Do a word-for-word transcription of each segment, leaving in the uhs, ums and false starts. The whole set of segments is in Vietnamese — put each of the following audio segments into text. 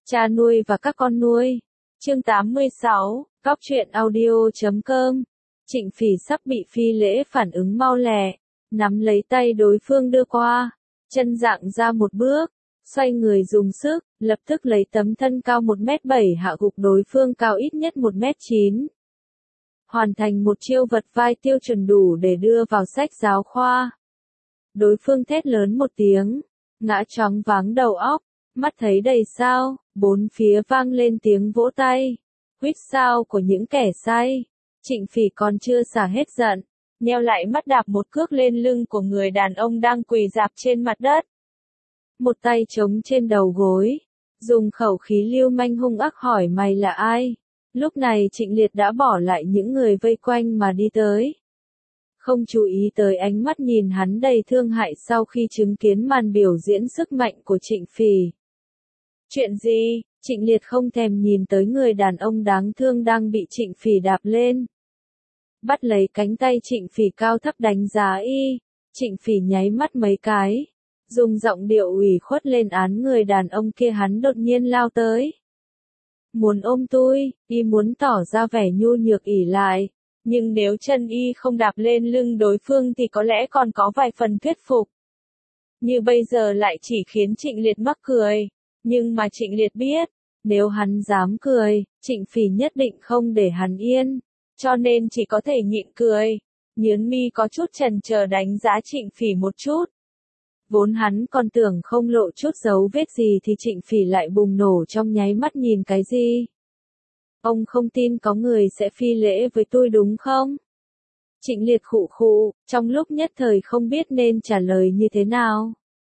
Cha nuôi và các con nuôi. Chương tám mươi sáu, Góc truyện audio chấm com. Trịnh Phỉ sắp bị phi lễ phản ứng mau lẹ, nắm lấy tay đối phương đưa qua, chân dạng ra một bước, xoay người dùng sức, lập tức lấy tấm thân cao một mét bảy hạ gục đối phương cao ít nhất một mét chín. Hoàn thành một chiêu vật vai tiêu chuẩn đủ để đưa vào sách giáo khoa. Đối phương thét lớn một tiếng, ngã choáng váng đầu óc, mắt thấy đầy sao, bốn phía vang lên tiếng vỗ tay, huýt sáo của những kẻ say. Trịnh Phỉ còn chưa xả hết giận, nheo lại mắt đạp một cước lên lưng của người đàn ông đang quỳ rạp trên mặt đất. Một tay chống trên đầu gối, dùng khẩu khí lưu manh hung ác hỏi mày là ai. Lúc này Trịnh Liệt đã bỏ lại những người vây quanh mà đi tới. Không chú ý tới ánh mắt nhìn hắn đầy thương hại sau khi chứng kiến màn biểu diễn sức mạnh của Trịnh Phỉ. Chuyện gì? Trịnh Liệt không thèm nhìn tới người đàn ông đáng thương đang bị Trịnh Phỉ đạp lên. Bắt lấy cánh tay Trịnh Phỉ cao thấp đánh giá y, Trịnh Phỉ nháy mắt mấy cái, dùng giọng điệu ủy khuất lên án người đàn ông kia. Hắn đột nhiên lao tới. Muốn ôm tôi, y muốn tỏ ra vẻ nhu nhược ỷ lại, nhưng nếu chân y không đạp lên lưng đối phương thì có lẽ còn có vài phần thuyết phục. Như bây giờ lại chỉ khiến Trịnh Liệt mắc cười, nhưng mà Trịnh Liệt biết, nếu hắn dám cười, Trịnh Phỉ nhất định không để hắn yên, cho nên chỉ có thể nhịn cười, nhướng mi có chút chần chờ đánh giá Trịnh Phỉ một chút. Vốn hắn còn tưởng không lộ chút dấu vết gì thì Trịnh Phỉ lại bùng nổ trong nháy mắt. Nhìn cái gì? Ông không tin có người sẽ phi lễ với tôi đúng không? Trịnh Liệt khụ khụ, trong lúc nhất thời không biết nên trả lời như thế nào.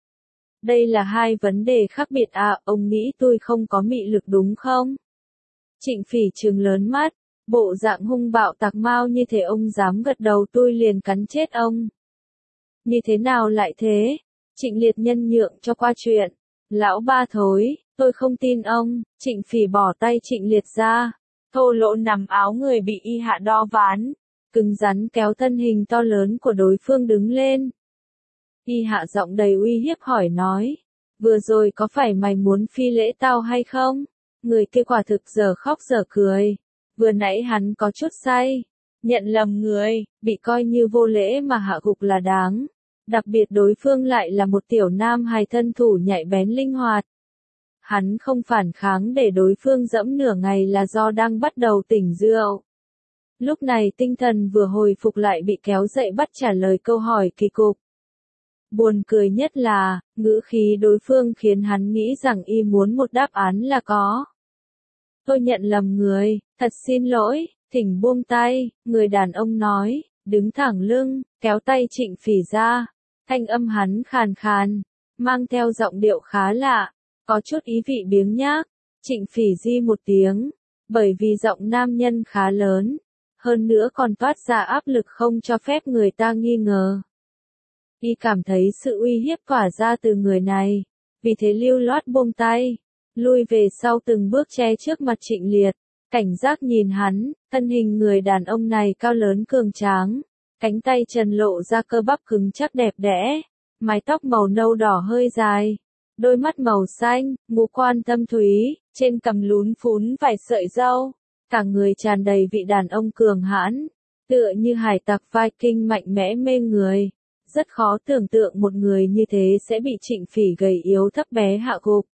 Đây là hai vấn đề khác biệt à, ông nghĩ tôi không có mị lực đúng không? Trịnh Phỉ trừng lớn mắt, bộ dạng hung bạo tạc mau như thế. Ông dám gật đầu tôi liền cắn chết ông. Như thế nào lại thế? Trịnh Liệt nhân nhượng cho qua chuyện. Lão ba thối, tôi không tin ông. Trịnh Phỉ bỏ tay Trịnh Liệt ra, thô lỗ nằm áo người bị y hạ đo ván, cứng rắn kéo thân hình to lớn của đối phương đứng lên. Y hạ giọng đầy uy hiếp hỏi nói, vừa rồi có phải mày muốn phi lễ tao hay không? Người kia quả thực giờ khóc giờ cười. Vừa nãy hắn có chút say, nhận lầm người, bị coi như vô lễ mà hạ gục là đáng. Đặc biệt đối phương lại là một tiểu nam hài thân thủ nhạy bén linh hoạt. Hắn không phản kháng để đối phương dẫm nửa ngày là do đang bắt đầu tỉnh rượu. Lúc này tinh thần vừa hồi phục lại bị kéo dậy bắt trả lời câu hỏi kỳ cục. Buồn cười nhất là, ngữ khí đối phương khiến hắn nghĩ rằng y muốn một đáp án là có. Tôi nhận lầm người, thật xin lỗi, thỉnh buông tay, người đàn ông nói, đứng thẳng lưng, kéo tay Trịnh Phỉ ra. Thanh âm hắn khàn khàn, mang theo giọng điệu khá lạ, có chút ý vị biếng nhác. Trịnh Phỉ di một tiếng, bởi vì giọng nam nhân khá lớn, hơn nữa còn toát ra áp lực không cho phép người ta nghi ngờ. Y cảm thấy sự uy hiếp tỏa ra từ người này, vì thế lưu loát buông tay, lui về sau từng bước che trước mặt Trịnh Liệt, cảnh giác nhìn hắn. Thân hình người đàn ông này cao lớn cường tráng, cánh tay trần lộ ra cơ bắp cứng chắc đẹp đẽ, mái tóc màu nâu đỏ hơi dài, đôi mắt màu xanh, ngũ quan thâm thúy, trên cằm lún phún vài sợi râu, cả người tràn đầy vị đàn ông cường hãn, tựa như hải tặc Viking mạnh mẽ mê người. Rất khó tưởng tượng một người như thế sẽ bị Trịnh Phỉ gầy yếu thấp bé hạ gục.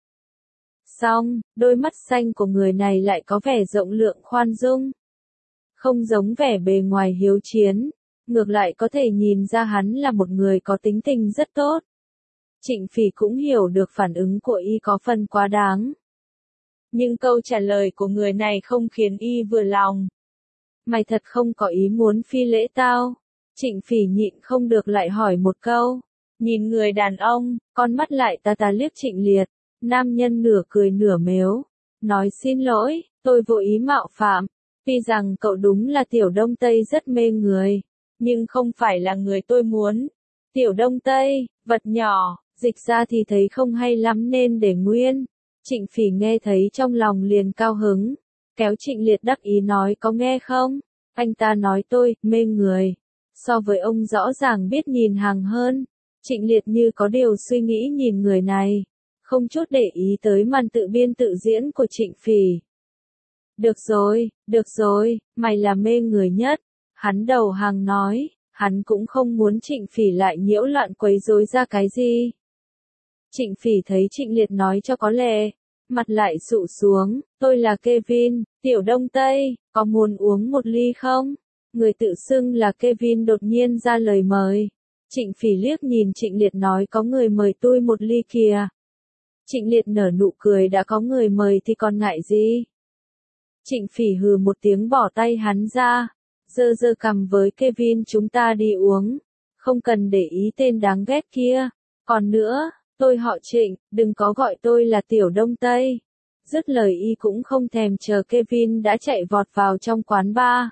Song, đôi mắt xanh của người này lại có vẻ rộng lượng khoan dung. Không giống vẻ bề ngoài hiếu chiến, ngược lại có thể nhìn ra hắn là một người có tính tình rất tốt. Trịnh Phỉ cũng hiểu được phản ứng của y có phần quá đáng. Nhưng câu trả lời của người này không khiến y vừa lòng. Mày thật không có ý muốn phi lễ tao? Trịnh Phỉ nhịn không được lại hỏi một câu. Nhìn người đàn ông, con mắt lại tà tà liếc Trịnh Liệt. Nam nhân nửa cười nửa mếu, nói xin lỗi, tôi vô ý mạo phạm. Tuy rằng cậu đúng là tiểu Đông Tây rất mê người, nhưng không phải là người tôi muốn. Tiểu Đông Tây, vật nhỏ, dịch ra thì thấy không hay lắm nên để nguyên. Trịnh Phỉ nghe thấy trong lòng liền cao hứng, kéo Trịnh Liệt đắc ý nói có nghe không? Anh ta nói tôi, mê người. So với ông rõ ràng biết nhìn hàng hơn. Trịnh Liệt như có điều suy nghĩ nhìn người này. không chút để ý tới màn tự biên tự diễn của Trịnh Phỉ. Được rồi, được rồi, mày là mê người nhất. Hắn đầu hàng nói, hắn cũng không muốn Trịnh Phỉ lại nhiễu loạn quấy rối ra cái gì. Trịnh Phỉ thấy Trịnh Liệt nói cho có lẽ, mặt lại sụ xuống, tôi là Kevin, tiểu Đông Tây, có muốn uống một ly không? Người tự xưng là Kevin đột nhiên ra lời mời. Trịnh Phỉ liếc nhìn Trịnh Liệt nói có người mời tôi một ly kìa. Trịnh Liệt nở nụ cười, đã có người mời thì còn ngại gì? Trịnh Phỉ hừ một tiếng bỏ tay hắn ra, giơ giơ cằm với Kevin, chúng ta đi uống, không cần để ý tên đáng ghét kia. Còn nữa, tôi họ Trịnh, đừng có gọi tôi là tiểu Đông Tây. Dứt lời y cũng không thèm chờ Kevin đã chạy vọt vào trong quán bar.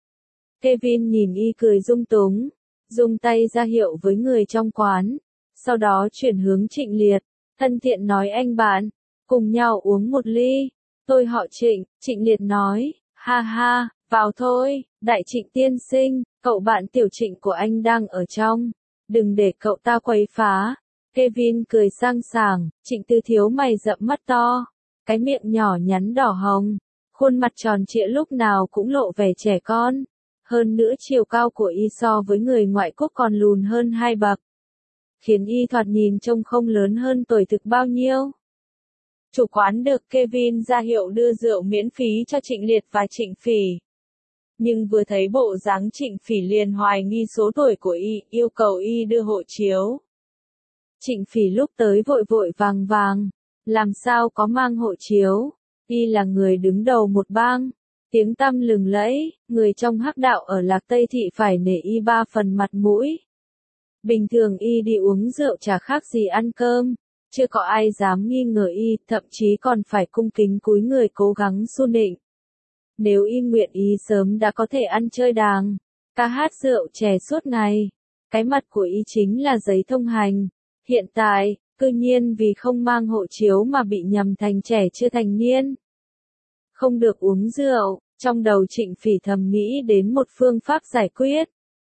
Kevin nhìn y cười dung túng, dùng tay ra hiệu với người trong quán, sau đó chuyển hướng Trịnh Liệt, thân thiện nói anh bạn, cùng nhau uống một ly. Tôi họ Trịnh, Trịnh Liệt nói, ha ha, vào thôi, đại Trịnh tiên sinh, cậu bạn tiểu Trịnh của anh đang ở trong, đừng để cậu ta quấy phá. Kevin cười sang sảng, Trịnh Tư Thiếu mày rậm mắt to, cái miệng nhỏ nhắn đỏ hồng, khuôn mặt tròn trịa lúc nào cũng lộ vẻ trẻ con. Hơn nữa chiều cao của y so với người ngoại quốc còn lùn hơn hai bậc, khiến y thoạt nhìn trông không lớn hơn tuổi thực bao nhiêu. Chủ quán được Kevin ra hiệu đưa rượu miễn phí cho Trịnh Liệt và Trịnh Phỉ. Nhưng vừa thấy bộ dáng Trịnh Phỉ liền hoài nghi số tuổi của y, yêu cầu y đưa hộ chiếu. Trịnh Phỉ lúc tới vội vội vàng vàng, làm sao có mang hộ chiếu, y là người đứng đầu một bang, tiếng tăm lừng lẫy, người trong hắc đạo ở Lạc Tây Thị phải nể y ba phần mặt mũi. Bình thường y đi uống rượu chả khác gì ăn cơm, chưa có ai dám nghi ngờ y, thậm chí còn phải cung kính cúi người cố gắng su nịnh. Nếu y nguyện ý sớm đã có thể ăn chơi đàng, ca hát rượu chè suốt ngày. Cái mặt của y chính là giấy thông hành. Hiện tại, cư nhiên vì không mang hộ chiếu mà bị nhầm thành trẻ chưa thành niên. Không được uống rượu, trong đầu Trịnh Phỉ thầm nghĩ đến một phương pháp giải quyết.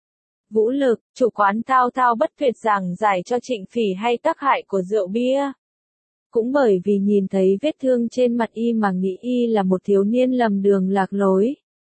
Vũ lực, chủ quán thao thao bất tuyệt giảng giải cho Trịnh Phỉ hay tác hại của rượu bia. Cũng bởi vì nhìn thấy vết thương trên mặt y mà nghĩ y là một thiếu niên lầm đường lạc lối.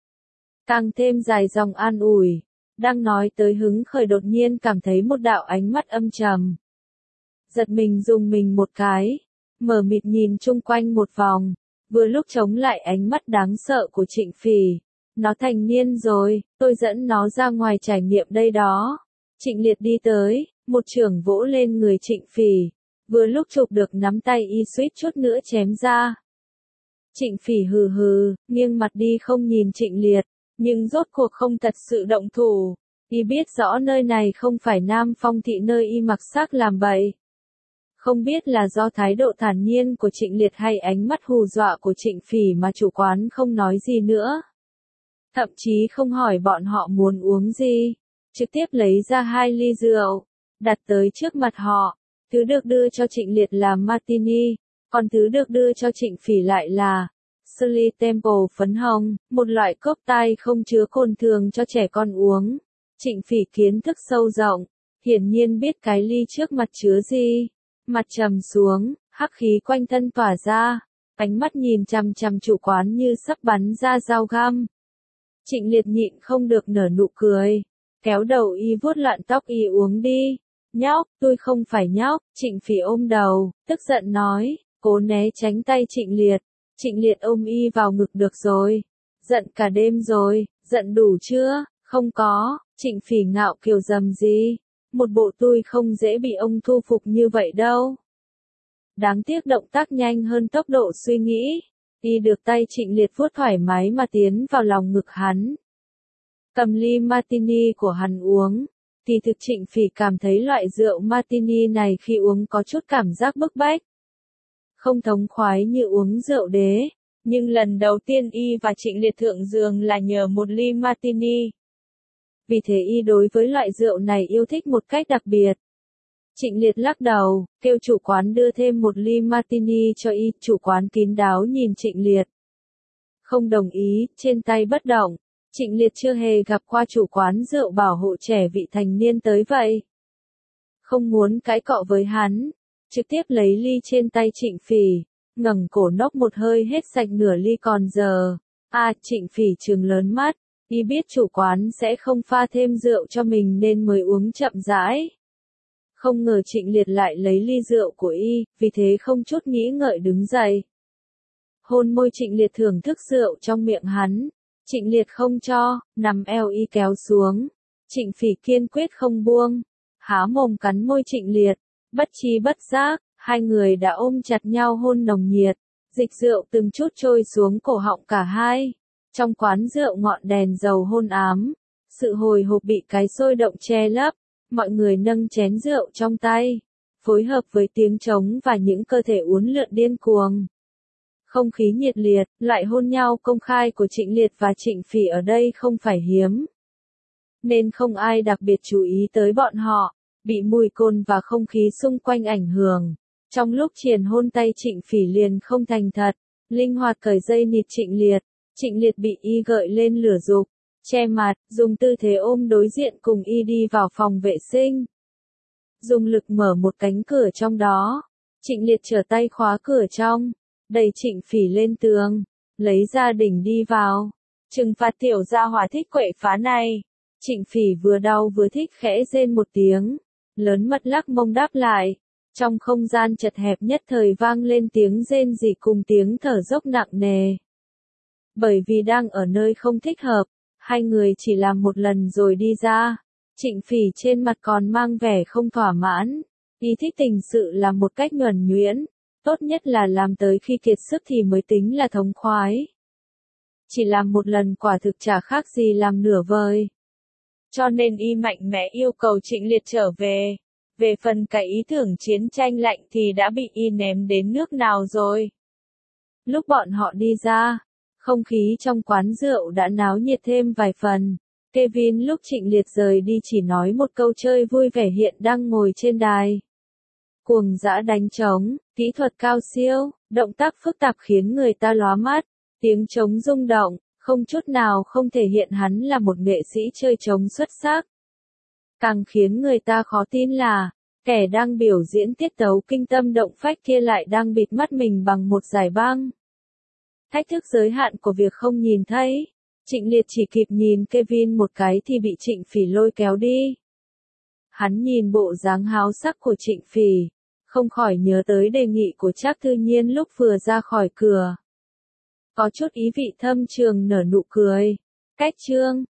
Càng thêm dài dòng an ủi, đang nói tới hứng khởi đột nhiên cảm thấy một đạo ánh mắt âm trầm. Giật mình dùng mình một cái, mở mịt nhìn chung quanh một vòng, vừa lúc chống lại ánh mắt đáng sợ của Trịnh Phỉ. Nó thành niên rồi, tôi dẫn nó ra ngoài trải nghiệm đây đó. Trịnh Liệt đi tới, một chưởng vỗ lên người Trịnh Phỉ, vừa lúc chụp được nắm tay y suýt chút nữa chém ra. Trịnh Phỉ hừ hừ, nghiêng mặt đi không nhìn Trịnh Liệt, nhưng rốt cuộc không thật sự động thủ. Y biết rõ nơi này không phải Nam Phong thị nơi y mặc xác làm bậy. Không biết là do thái độ thản nhiên của Trịnh Liệt hay ánh mắt hù dọa của Trịnh Phỉ mà chủ quán không nói gì nữa. Thậm chí không hỏi bọn họ muốn uống gì, trực tiếp lấy ra hai ly rượu, đặt tới trước mặt họ. Thứ được đưa cho Trịnh Liệt là Martini, còn thứ được đưa cho Trịnh Phỉ lại là Shirley Temple phấn hồng, một loại cốc tai không chứa cồn thường cho trẻ con uống. Trịnh Phỉ kiến thức sâu rộng, hiển nhiên biết cái ly trước mặt chứa gì. Mặt trầm xuống, hắc khí quanh thân tỏa ra, ánh mắt nhìn chằm chằm chủ quán như sắp bắn ra dao găm. Trịnh Liệt nhịn không được nở nụ cười, kéo đầu y vuốt loạn tóc y uống đi. Nhóc, tôi không phải nhóc. Trịnh Phỉ ôm đầu, tức giận nói, cố né tránh tay Trịnh Liệt. Trịnh Liệt ôm y vào ngực, được rồi. Giận cả đêm rồi, giận đủ chưa? Không có. Trịnh Phỉ ngạo kiều dầm gì? Một bộ tôi không dễ bị ông thu phục như vậy đâu. Đáng tiếc động tác nhanh hơn tốc độ suy nghĩ. Y được tay Trịnh Liệt vuốt thoải mái mà tiến vào lòng ngực hắn. Cầm ly Martini của hắn uống. Thì thực Trịnh Phỉ cảm thấy loại rượu Martini này khi uống có chút cảm giác bức bách. Không thống khoái như uống rượu đế. Nhưng lần đầu tiên y và Trịnh Liệt thượng giường là nhờ một ly Martini. Vì thế y đối với loại rượu này yêu thích một cách đặc biệt. Trịnh Liệt lắc đầu, kêu chủ quán đưa thêm một ly Martini cho y. Chủ quán kín đáo nhìn Trịnh Liệt. Không đồng ý, trên tay bất động. Trịnh Liệt chưa hề gặp qua chủ quán rượu bảo hộ trẻ vị thành niên tới vậy. Không muốn cãi cọ với hắn. trực tiếp lấy ly trên tay Trịnh Phỉ, ngẩng cổ nốc một hơi hết sạch nửa ly còn giờ. A à, Trịnh Phỉ trừng lớn mắt, y biết chủ quán sẽ không pha thêm rượu cho mình nên mới uống chậm rãi. Không ngờ Trịnh Liệt lại lấy ly rượu của y, vì thế không chút nghĩ ngợi đứng dậy. Hôn môi Trịnh Liệt thưởng thức rượu trong miệng hắn. Trịnh Liệt không cho, nằm eo y kéo xuống. Trịnh Phỉ kiên quyết không buông, há mồm cắn môi Trịnh Liệt, bất chi bất giác, hai người đã ôm chặt nhau hôn nồng nhiệt, dịch rượu từng chút trôi xuống cổ họng cả hai. Trong quán rượu ngọn đèn dầu hôn ám, sự hồi hộp bị cái sôi động che lấp, mọi người nâng chén rượu trong tay, phối hợp với tiếng trống và những cơ thể uốn lượn điên cuồng. Không khí nhiệt liệt, lại hôn nhau công khai của Trịnh Liệt và Trịnh Phỉ ở đây không phải hiếm. Nên không ai đặc biệt chú ý tới bọn họ, bị mùi cồn và không khí xung quanh ảnh hưởng. Trong lúc triền hôn tay Trịnh Phỉ liền không thành thật, linh hoạt cởi dây nịt Trịnh Liệt. Trịnh Liệt bị y gợi lên lửa dục, che mặt, dùng tư thế ôm đối diện cùng y đi vào phòng vệ sinh. Dùng lực mở một cánh cửa trong đó. Trịnh Liệt trở tay khóa cửa trong, đẩy Trịnh Phỉ lên tường, lấy ra đỉnh đi vào. Trừng phạt tiểu gia hỏa thích quậy phá này. Trịnh Phỉ vừa đau vừa thích khẽ rên một tiếng, lớn mật lắc mông đáp lại. Trong không gian chật hẹp nhất thời vang lên tiếng rên rỉ cùng tiếng thở dốc nặng nề. Bởi vì đang ở nơi không thích hợp, hai người chỉ làm một lần rồi đi ra. Trịnh Phỉ trên mặt còn mang vẻ không thỏa mãn. Y thích tình sự là một cách nhuần nhuyễn, tốt nhất là làm tới khi kiệt sức thì mới tính là thống khoái. Chỉ làm một lần quả thực chả khác gì làm nửa vời. Cho nên y mạnh mẽ yêu cầu Trịnh Liệt trở về. Về phần cái ý tưởng chiến tranh lạnh thì đã bị y ném đến nước nào rồi. Lúc bọn họ đi ra, không khí trong quán rượu đã náo nhiệt thêm vài phần. Kevin lúc Trịnh Liệt rời đi chỉ nói một câu chơi vui vẻ hiện đang ngồi trên đài. Cuồng dã đánh trống, kỹ thuật cao siêu, động tác phức tạp khiến người ta lóa mắt, tiếng trống rung động, không chút nào không thể hiện hắn là một nghệ sĩ chơi trống xuất sắc. Càng khiến người ta khó tin là, kẻ đang biểu diễn tiết tấu kinh tâm động phách kia lại đang bịt mắt mình bằng một dải băng. Thách thức giới hạn của việc không nhìn thấy. Trịnh Liệt chỉ kịp nhìn Kevin một cái thì bị Trịnh Phỉ lôi kéo đi. Hắn nhìn bộ dáng háo sắc của Trịnh Phỉ, không khỏi nhớ tới đề nghị của Trác Thư Nhiên lúc vừa ra khỏi cửa. Có chút ý vị thâm trường nở nụ cười. Cách chương